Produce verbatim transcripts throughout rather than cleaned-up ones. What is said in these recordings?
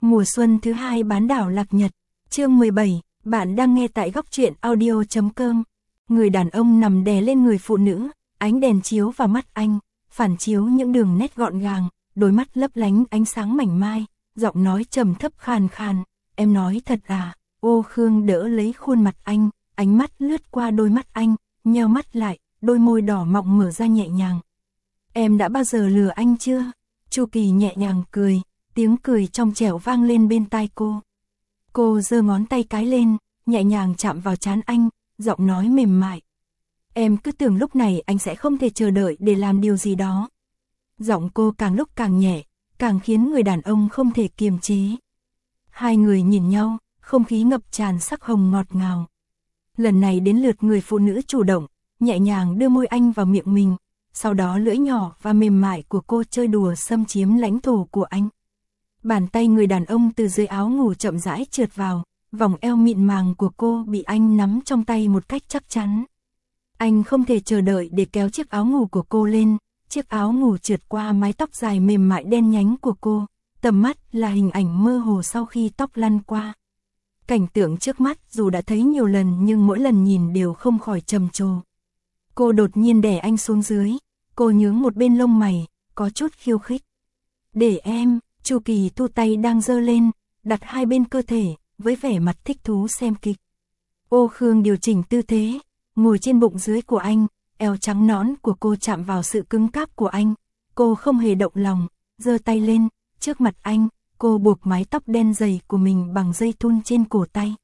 Mùa xuân thứ hai bán đảo Lạc Nhật, chương mười bảy, bạn đang nghe tại góc truyện audio chấm com. Người đàn ông nằm đè lên người phụ nữ, ánh đèn chiếu vào mắt anh, phản chiếu những đường nét gọn gàng, đôi mắt lấp lánh ánh sáng mảnh mai, giọng nói trầm thấp khàn khàn, em nói thật à? Ô Khương đỡ lấy khuôn mặt anh, ánh mắt lướt qua đôi mắt anh, nheo mắt lại, đôi môi đỏ mọng mở ra nhẹ nhàng. Em đã bao giờ lừa anh chưa? Chu Kỳ nhẹ nhàng cười, tiếng cười trong trẻo vang lên bên tai cô. Cô giơ ngón tay cái lên, nhẹ nhàng chạm vào trán anh, giọng nói mềm mại. Em cứ tưởng lúc này anh sẽ không thể chờ đợi để làm điều gì đó. Giọng cô càng lúc càng nhẹ, càng khiến người đàn ông không thể kiềm chế. Hai người nhìn nhau, không khí ngập tràn sắc hồng ngọt ngào. Lần này đến lượt người phụ nữ chủ động, nhẹ nhàng đưa môi anh vào miệng mình, sau đó lưỡi nhỏ và mềm mại của cô chơi đùa xâm chiếm lãnh thổ của anh. Bàn tay người đàn ông từ dưới áo ngủ chậm rãi trượt vào, vòng eo mịn màng của cô bị anh nắm trong tay một cách chắc chắn. Anh không thể chờ đợi để kéo chiếc áo ngủ của cô lên, chiếc áo ngủ trượt qua mái tóc dài mềm mại đen nhánh của cô, tầm mắt là hình ảnh mơ hồ sau khi tóc lăn qua. Cảnh tượng trước mắt dù đã thấy nhiều lần nhưng mỗi lần nhìn đều không khỏi trầm trồ. Cô đột nhiên đè anh xuống dưới, cô nhướng một bên lông mày, có chút khiêu khích. Để em, Chu Kỳ thu tay đang giơ lên, đặt hai bên cơ thể, với vẻ mặt thích thú xem kịch. Ô Khương điều chỉnh tư thế, ngồi trên bụng dưới của anh, eo trắng nõn của cô chạm vào sự cứng cáp của anh. Cô không hề động lòng, giơ tay lên, trước mặt anh, cô buộc mái tóc đen dày của mình bằng dây thun trên cổ tay.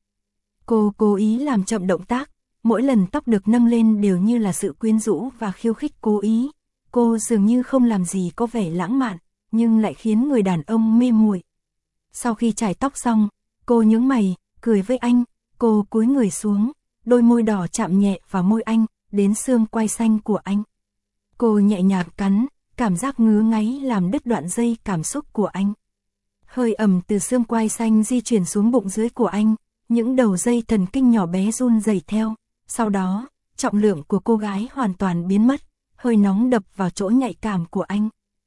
Cô cố ý làm chậm động tác, mỗi lần tóc được nâng lên đều như là sự quyến rũ và khiêu khích cố ý. Cô dường như không làm gì có vẻ lãng mạn, nhưng lại khiến người đàn ông mê muội. Sau khi chải tóc xong, cô nhướng mày, cười với anh, cô cúi người xuống, đôi môi đỏ chạm nhẹ vào môi anh, đến xương quai xanh của anh. Cô nhẹ nhàng cắn, cảm giác ngứa ngáy làm đứt đoạn dây cảm xúc của anh. Hơi ẩm từ xương quai xanh di chuyển xuống bụng dưới của anh, những đầu dây thần kinh nhỏ bé run rẩy theo. Sau đó, trọng lượng của cô gái hoàn toàn biến mất, hơi nóng đập vào chỗ nhạy cảm của anh.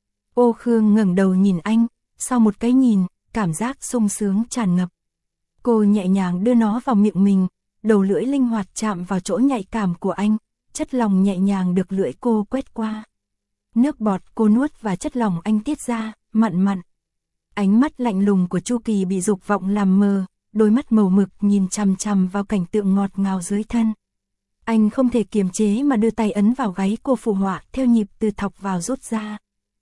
Ô Khương ngẩng đầu nhìn anh, sau một cái nhìn, cảm giác sung sướng tràn ngập. Cô nhẹ nhàng đưa nó vào miệng mình, đầu lưỡi linh hoạt chạm vào chỗ nhạy cảm của anh, chất lỏng nhẹ nhàng được lưỡi cô quét qua. Nước bọt cô nuốt và chất lỏng anh tiết ra, mặn mặn. Ánh mắt lạnh lùng của Chu Kỳ bị dục vọng làm mờ, đôi mắt màu mực nhìn chằm chằm vào cảnh tượng ngọt ngào dưới thân. Anh không thể kiềm chế mà đưa tay ấn vào gáy cô phụ họa theo nhịp từ thọc vào rút ra.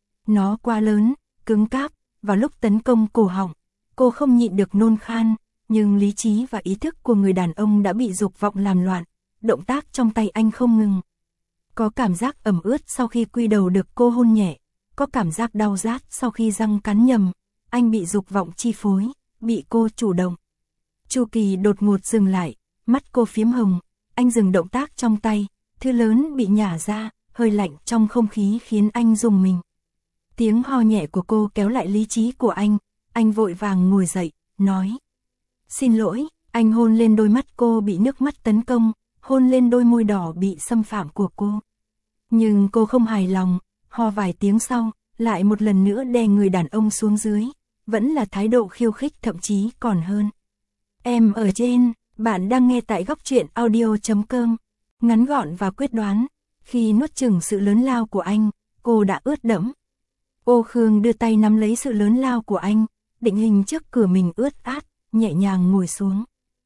Nó quá lớn, cứng cáp, vào lúc tấn công cổ họng, cô không nhịn được nôn khan, nhưng lý trí và ý thức của người đàn ông đã bị dục vọng làm loạn, động tác trong tay anh không ngừng. Có cảm giác ẩm ướt sau khi quy đầu được cô hôn nhẹ, có cảm giác đau rát sau khi răng cắn nhầm, anh bị dục vọng chi phối, bị cô chủ động. Chu Kỳ đột ngột dừng lại, mắt cô phiếm hồng, anh dừng động tác trong tay, thứ lớn bị nhả ra, hơi lạnh trong không khí khiến anh rùng mình. Tiếng ho nhẹ của cô kéo lại lý trí của anh, anh vội vàng ngồi dậy, nói. Xin lỗi, anh hôn lên đôi mắt cô bị nước mắt tấn công, hôn lên đôi môi đỏ bị xâm phạm của cô. Nhưng cô không hài lòng, ho vài tiếng sau, lại một lần nữa đè người đàn ông xuống dưới, vẫn là thái độ khiêu khích thậm chí còn hơn. Em ở trên, bạn đang nghe tại góc truyện audio chấm com. Ngắn gọn và quyết đoán, khi nuốt chửng sự lớn lao của anh, cô đã ướt đẫm. Ô Khương đưa tay nắm lấy sự lớn lao của anh, định hình trước cửa mình ướt át, nhẹ nhàng ngồi xuống.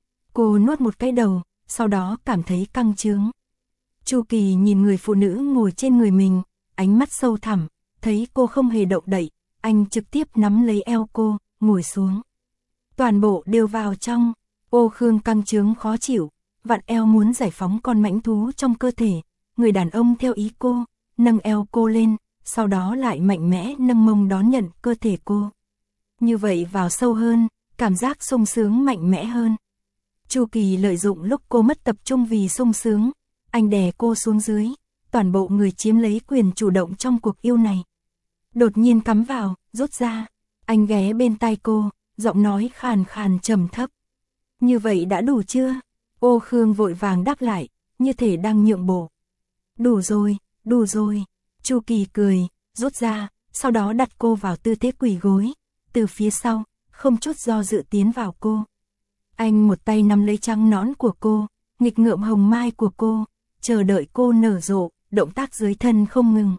Cô nuốt một cái đầu, sau đó cảm thấy căng trướng. Chu Kỳ nhìn người phụ nữ ngồi trên người mình, ánh mắt sâu thẳm, thấy cô không hề động đậy, anh trực tiếp nắm lấy eo cô, ngồi xuống. Toàn bộ đều vào trong. Ô Khương căng trướng khó chịu, vặn eo muốn giải phóng con mãnh thú trong cơ thể. Người đàn ông theo ý cô, nâng eo cô lên, sau đó lại mạnh mẽ nâng mông đón nhận cơ thể cô. Như vậy vào sâu hơn, cảm giác sung sướng mạnh mẽ hơn. Chu Kỳ lợi dụng lúc cô mất tập trung vì sung sướng, anh đè cô xuống dưới, toàn bộ người chiếm lấy quyền chủ động trong cuộc yêu này. Đột nhiên cắm vào, rút ra, anh ghé bên tai cô, giọng nói khàn khàn trầm thấp. Như vậy đã đủ chưa? Ô Khương vội vàng đáp lại, như thể đang nhượng bộ. Đủ rồi, đủ rồi. Chu Kỳ cười, rút ra, sau đó đặt cô vào tư thế quỳ gối. Từ phía sau, không chút do dự tiến vào cô. Anh một tay nắm lấy trắng nõn của cô, nghịch ngợm hồng mai của cô, chờ đợi cô nở rộ, động tác dưới thân không ngừng.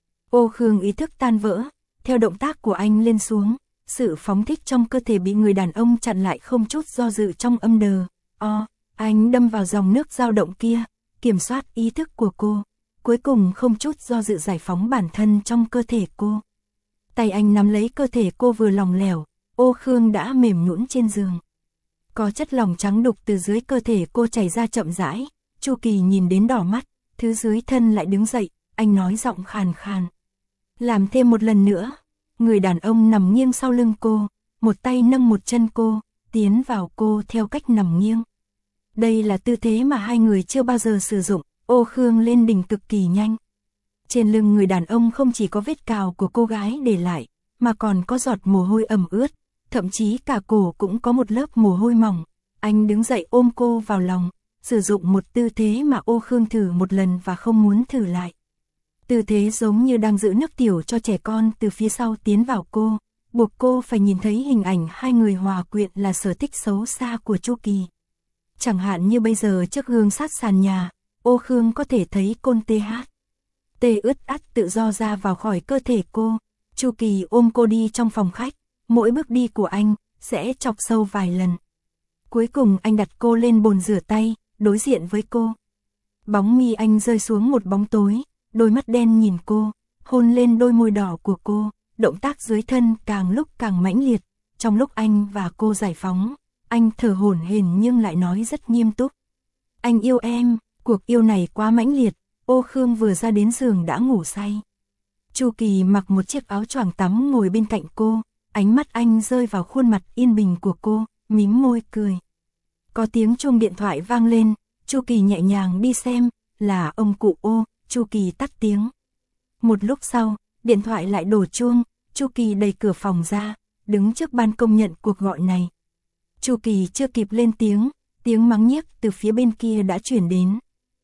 Ô Khương ý thức tan vỡ, theo động tác của anh lên xuống, sự phóng thích trong cơ thể bị người đàn ông chặn lại không chút do dự trong âm đờ. O, anh đâm vào dòng nước dao động kia, kiểm soát ý thức của cô, cuối cùng không chút do dự giải phóng bản thân trong cơ thể cô. Tay anh nắm lấy cơ thể cô vừa lỏng lẻo, Ô Khương đã mềm nhũn trên giường. Có chất lỏng trắng đục từ dưới cơ thể cô chảy ra chậm rãi, Chu Kỳ nhìn đến đỏ mắt, thứ dưới thân lại đứng dậy, anh nói giọng khàn khàn. Làm thêm một lần nữa. Người đàn ông nằm nghiêng sau lưng cô, một tay nâng một chân cô, tiến vào cô theo cách nằm nghiêng. Đây là tư thế mà hai người chưa bao giờ sử dụng, Ô Khương lên đỉnh cực kỳ nhanh. Trên lưng người đàn ông không chỉ có vết cào của cô gái để lại, mà còn có giọt mồ hôi ẩm ướt, thậm chí cả cổ cũng có một lớp mồ hôi mỏng. Anh đứng dậy ôm cô vào lòng, sử dụng một tư thế mà Ô Khương thử một lần và không muốn thử lại. Tư thế giống như đang giữ nước tiểu cho trẻ con từ phía sau tiến vào cô, buộc cô phải nhìn thấy hình ảnh hai người hòa quyện là sở thích xấu xa của Chu Kỳ. Chẳng hạn như bây giờ trước gương sát sàn nhà, Ô Khương có thể thấy côn tê hát. Tê ướt ắt tự do ra vào khỏi cơ thể cô, Chu Kỳ ôm cô đi trong phòng khách, mỗi bước đi của anh sẽ chọc sâu vài lần. Cuối cùng anh đặt cô lên bồn rửa tay, đối diện với cô. Bóng mi anh rơi xuống một bóng tối, đôi mắt đen nhìn cô, hôn lên đôi môi đỏ của cô, động tác dưới thân càng lúc càng mãnh liệt. Trong lúc anh và cô giải phóng, anh thở hổn hển nhưng lại nói rất nghiêm túc. Anh yêu em, cuộc yêu này quá mãnh liệt. Ô Khương vừa ra đến giường đã ngủ say. Chu Kỳ mặc một chiếc áo choàng tắm ngồi bên cạnh cô, ánh mắt anh rơi vào khuôn mặt yên bình của cô, mím môi cười. Có tiếng chuông điện thoại vang lên, Chu Kỳ nhẹ nhàng đi xem, là ông cụ Ô, Chu Kỳ tắt tiếng. Một lúc sau, điện thoại lại đổ chuông, Chu Kỳ đẩy cửa phòng ra, đứng trước ban công nhận cuộc gọi này. Chu Kỳ chưa kịp lên tiếng, tiếng mắng nhiếc từ phía bên kia đã chuyển đến.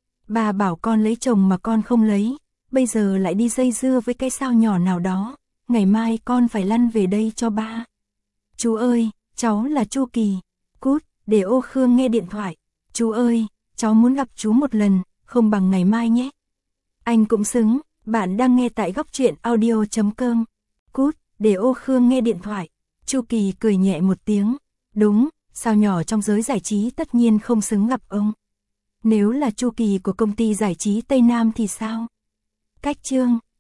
Bà bảo con lấy chồng mà con không lấy, bây giờ lại đi dây dưa với cái sao nhỏ nào đó, ngày mai con phải lăn về đây cho ba. Chú ơi, cháu là Chu Kỳ. Cút, để Ô Khương nghe điện thoại. Chú ơi, cháu muốn gặp chú một lần, không bằng ngày mai nhé. Anh cũng xứng, bạn đang nghe tại góc truyện audio chấm com. Cút, để Ô Khương nghe điện thoại. Chu Kỳ cười nhẹ một tiếng. Đúng, sao nhỏ trong giới giải trí tất nhiên không xứng gặp ông. Nếu là Chu Kỳ của công ty giải trí Tây Nam thì sao? Cách chương